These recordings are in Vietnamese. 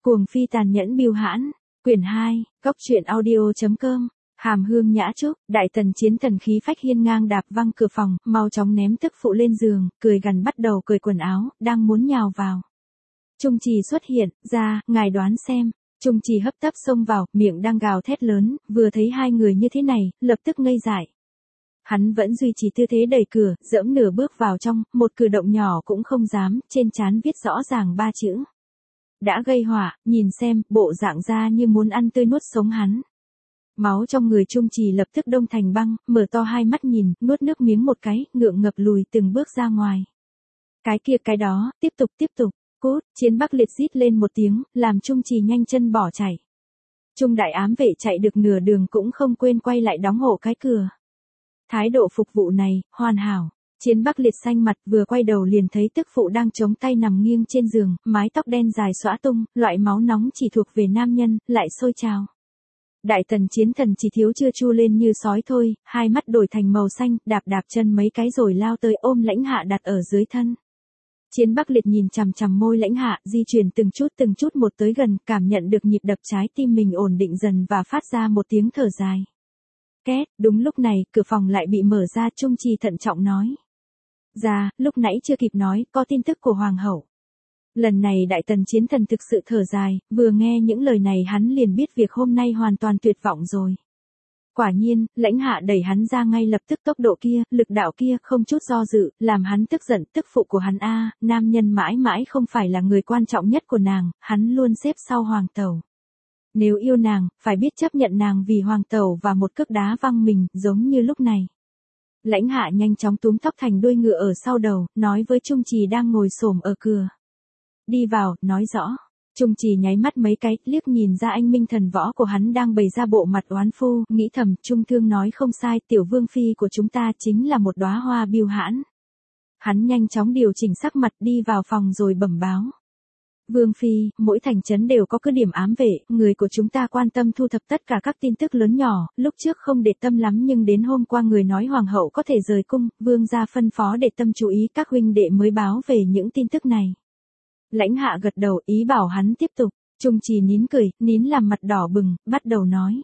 Cuồng phi tàn nhẫn bưu hãn, quyển 2, góc truyện audio.com. Hàm Hương nhã trúc, đại tần chiến thần khí phách hiên ngang đạp văng cửa phòng, mau chóng ném tức phụ lên giường, cười gằn bắt đầu cởi quần áo, đang muốn nhào vào. Trung Trì xuất hiện, ra, ngài đoán xem. Trung Trì hấp tấp xông vào, miệng đang gào thét lớn, vừa thấy hai người như thế này, lập tức ngây dại. Hắn vẫn duy trì tư thế đẩy cửa, dẫm nửa bước vào trong, một cử động nhỏ cũng không dám, trên trán viết rõ ràng 3 chữ. Đã gây họa, nhìn xem, bộ dạng ra như muốn ăn tươi nuốt sống hắn. Máu trong người Trung Trì lập tức đông thành băng, mở to hai mắt nhìn, nuốt nước miếng một cái, ngượng ngập lùi từng bước ra ngoài. Cái kia cái đó, tiếp tục, cút, Chiến Bắc Liệt rít lên một tiếng, làm Trung Trì nhanh chân bỏ chạy. Trung đại ám vệ chạy được nửa đường cũng không quên quay lại đóng hộ cái cửa. Thái độ phục vụ này, hoàn hảo. Chiến Bắc Liệt xanh mặt vừa quay đầu liền thấy tức phụ đang chống tay nằm nghiêng trên giường, mái tóc đen dài xõa tung, loại máu nóng chỉ thuộc về nam nhân, lại sôi trào. Đại tần chiến thần chỉ thiếu chưa chu lên như sói thôi, hai mắt đổi thành màu xanh, đạp chân mấy cái rồi lao tới ôm Lãnh Hạ đặt ở dưới thân. Chiến Bắc Liệt nhìn chằm chằm môi Lãnh Hạ, di chuyển từng chút một tới gần, cảm nhận được nhịp đập trái tim mình ổn định dần và phát ra một tiếng thở dài. Két, đúng lúc này, cửa phòng lại bị mở ra, Trung Trì thận trọng nói. Ra, lúc nãy chưa kịp nói, có tin tức của Hoàng hậu. Lần này đại tần chiến thần thực sự thở dài, vừa nghe những lời này hắn liền biết việc hôm nay hoàn toàn tuyệt vọng rồi. Quả nhiên, Lãnh Hạ đẩy hắn ra ngay lập tức, tốc độ kia, lực đạo kia, không chút do dự, làm hắn tức giận. Tức phụ của hắn nam nhân mãi mãi không phải là người quan trọng nhất của nàng, hắn luôn xếp sau hoàng tẩu. Nếu yêu nàng, phải biết chấp nhận nàng vì hoàng tẩu và một cước đá văng mình, giống như lúc này. Lãnh Hạ nhanh chóng túm tóc thành đuôi ngựa ở sau đầu, nói với Trung Trì đang ngồi xổm ở cửa. Đi vào, nói rõ. Trung Trì nháy mắt mấy cái, liếc nhìn ra anh minh thần võ của hắn đang bày ra bộ mặt oán phu, nghĩ thầm, Trung Thương nói không sai, tiểu vương phi của chúng ta chính là một đóa hoa bưu hãn. Hắn nhanh chóng điều chỉnh sắc mặt đi vào phòng rồi bẩm báo. Vương phi, mỗi thành trấn đều có cứ điểm ám vệ, người của chúng ta quan tâm thu thập tất cả các tin tức lớn nhỏ, lúc trước không để tâm lắm nhưng đến hôm qua người nói hoàng hậu có thể rời cung, vương gia phân phó để tâm chú ý, các huynh đệ mới báo về những tin tức này. Lãnh Hạ gật đầu, ý bảo hắn tiếp tục. Trung Trì nín cười, nín làm mặt đỏ bừng, bắt đầu nói.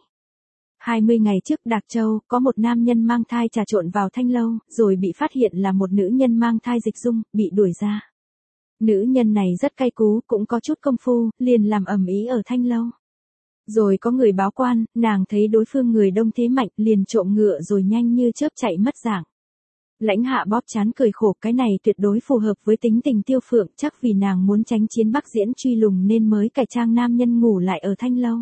20 ngày trước Đạc Châu, có một nam nhân mang thai trà trộn vào thanh lâu, rồi bị phát hiện là một nữ nhân mang thai dịch dung, bị đuổi ra. Nữ nhân này rất cay cú, cũng có chút công phu, liền làm ầm ĩ ở thanh lâu. Rồi có người báo quan, nàng thấy đối phương người đông thế mạnh, liền trộm ngựa rồi nhanh như chớp chạy mất dạng. Lãnh Hạ bóp trán cười khổ, cái này tuyệt đối phù hợp với tính tình Tiêu Phượng, chắc vì nàng muốn tránh Chiến Bắc diễn truy lùng nên mới cải trang nam nhân ngủ lại ở thanh lâu.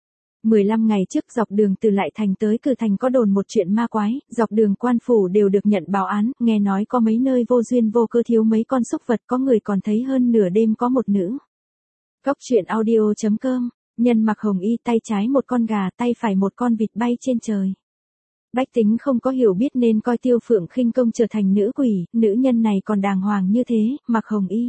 15 ngày trước dọc đường từ Lại Thành tới Cử Thành có đồn một chuyện ma quái, dọc đường quan phủ đều được nhận báo án, nghe nói có mấy nơi vô duyên vô cớ thiếu mấy con súc vật, có người còn thấy hơn nửa đêm có một nữ. Góc truyện audio.com, nhân mặc hồng y, tay trái một con gà, tay phải một con vịt bay trên trời. Bách tính không có hiểu biết nên coi Tiêu Phượng khinh công trở thành nữ quỷ, nữ nhân này còn đàng hoàng như thế, mặc hồng y.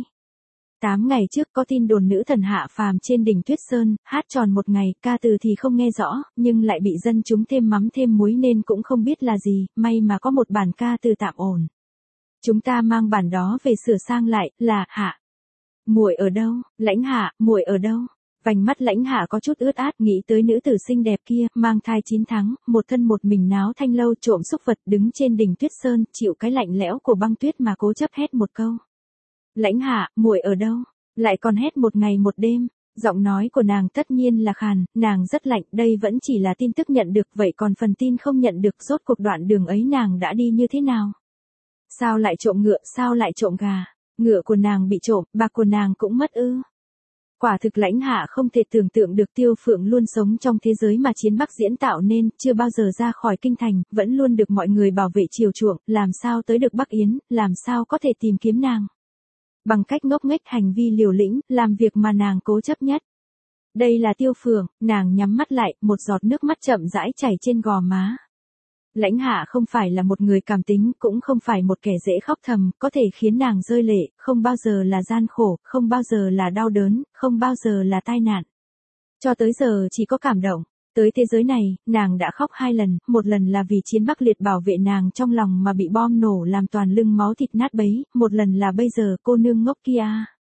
8 ngày trước có tin đồn nữ thần hạ phàm trên đỉnh Tuyết Sơn, hát tròn một ngày, ca từ thì không nghe rõ, nhưng lại bị dân chúng thêm mắm thêm muối nên cũng không biết là gì, may mà có một bản ca từ tạm ổn. Chúng ta mang bản đó về sửa sang lại, là, Hạ. Muội ở đâu, Lãnh Hạ, muội ở đâu? Vành mắt Lãnh Hạ có chút ướt át, nghĩ tới nữ tử xinh đẹp kia, mang thai 9 tháng, một thân một mình náo thanh lâu trộm xúc vật, đứng trên đỉnh Tuyết Sơn, chịu cái lạnh lẽo của băng tuyết mà cố chấp hét một câu. Lãnh Hạ, muội ở đâu? Lại còn hét một ngày một đêm. Giọng nói của nàng tất nhiên là khàn, nàng rất lạnh, đây vẫn chỉ là tin tức nhận được, vậy còn phần tin không nhận được, rốt cuộc đoạn đường ấy nàng đã đi như thế nào? Sao lại trộm ngựa, sao lại trộm gà? Ngựa của nàng bị trộm, bạc của nàng cũng mất ư? Quả thực Lãnh Hạ không thể tưởng tượng được Tiêu Phượng luôn sống trong thế giới mà Chiến Bắc diễn tạo nên, chưa bao giờ ra khỏi kinh thành, vẫn luôn được mọi người bảo vệ chiều chuộng, làm sao tới được Bắc Yến, làm sao có thể tìm kiếm nàng. Bằng cách ngốc nghếch, hành vi liều lĩnh, làm việc mà nàng cố chấp nhất. Đây là Tiêu Phượng, nàng nhắm mắt lại, một giọt nước mắt chậm rãi chảy trên gò má. Lãnh Hạ không phải là một người cảm tính, cũng không phải một kẻ dễ khóc thầm, có thể khiến nàng rơi lệ, không bao giờ là gian khổ, không bao giờ là đau đớn, không bao giờ là tai nạn. Cho tới giờ chỉ có cảm động. Tới thế giới này, nàng đã khóc 2 lần, một lần là vì Chiến Bắc Liệt bảo vệ nàng trong lòng mà bị bom nổ làm toàn lưng máu thịt nát bấy, một lần là bây giờ cô nương ngốc kia.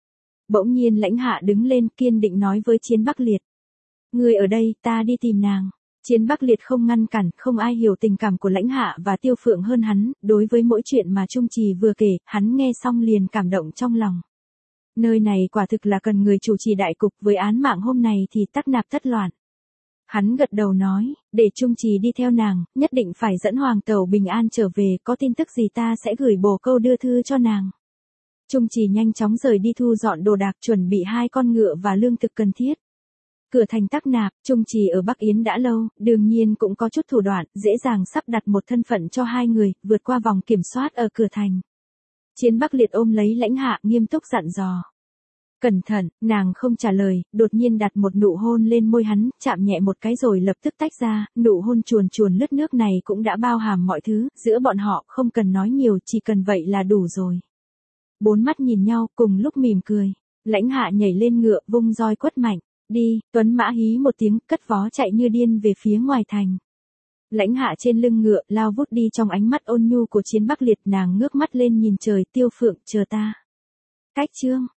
Bỗng nhiên Lãnh Hạ đứng lên kiên định nói với Chiến Bắc Liệt. Người ở đây, ta đi tìm nàng. Chiến Bắc Liệt không ngăn cản, không ai hiểu tình cảm của Lãnh Hạ và Tiêu Phượng hơn hắn, đối với mỗi chuyện mà Trung Trì vừa kể, hắn nghe xong liền cảm động trong lòng. Nơi này quả thực là cần người chủ trì đại cục, với án mạng hôm này thì tắc nạp thất loạn. Hắn gật đầu nói, để Trung Trì đi theo nàng, nhất định phải dẫn Hoàng tẩu bình an trở về, có tin tức gì ta sẽ gửi bổ câu đưa thư cho nàng. Trung Trì nhanh chóng rời đi thu dọn đồ đạc, chuẩn bị 2 con ngựa và lương thực cần thiết. Cửa thành tắc nạp, Trung Trì ở Bắc Yến đã lâu, đương nhiên cũng có chút thủ đoạn, dễ dàng sắp đặt một thân phận cho 2 người, vượt qua vòng kiểm soát ở cửa thành. Chiến Bắc Liệt ôm lấy Lãnh Hạ, nghiêm túc dặn dò. Cẩn thận, nàng không trả lời, đột nhiên đặt một nụ hôn lên môi hắn, chạm nhẹ một cái rồi lập tức tách ra, nụ hôn chuồn chuồn lướt nước này cũng đã bao hàm mọi thứ, giữa bọn họ không cần nói nhiều, chỉ cần vậy là đủ rồi. 4 mắt nhìn nhau, cùng lúc mỉm cười. Lãnh Hạ nhảy lên ngựa, vung roi quất mạnh. Đi, Tuấn Mã hí một tiếng, cất vó chạy như điên về phía ngoài thành. Lãnh Hạ trên lưng ngựa, lao vút đi trong ánh mắt ôn nhu của Chiến Bắc Liệt, nàng ngước mắt lên nhìn trời, Tiêu Phượng, chờ ta. Cách chương.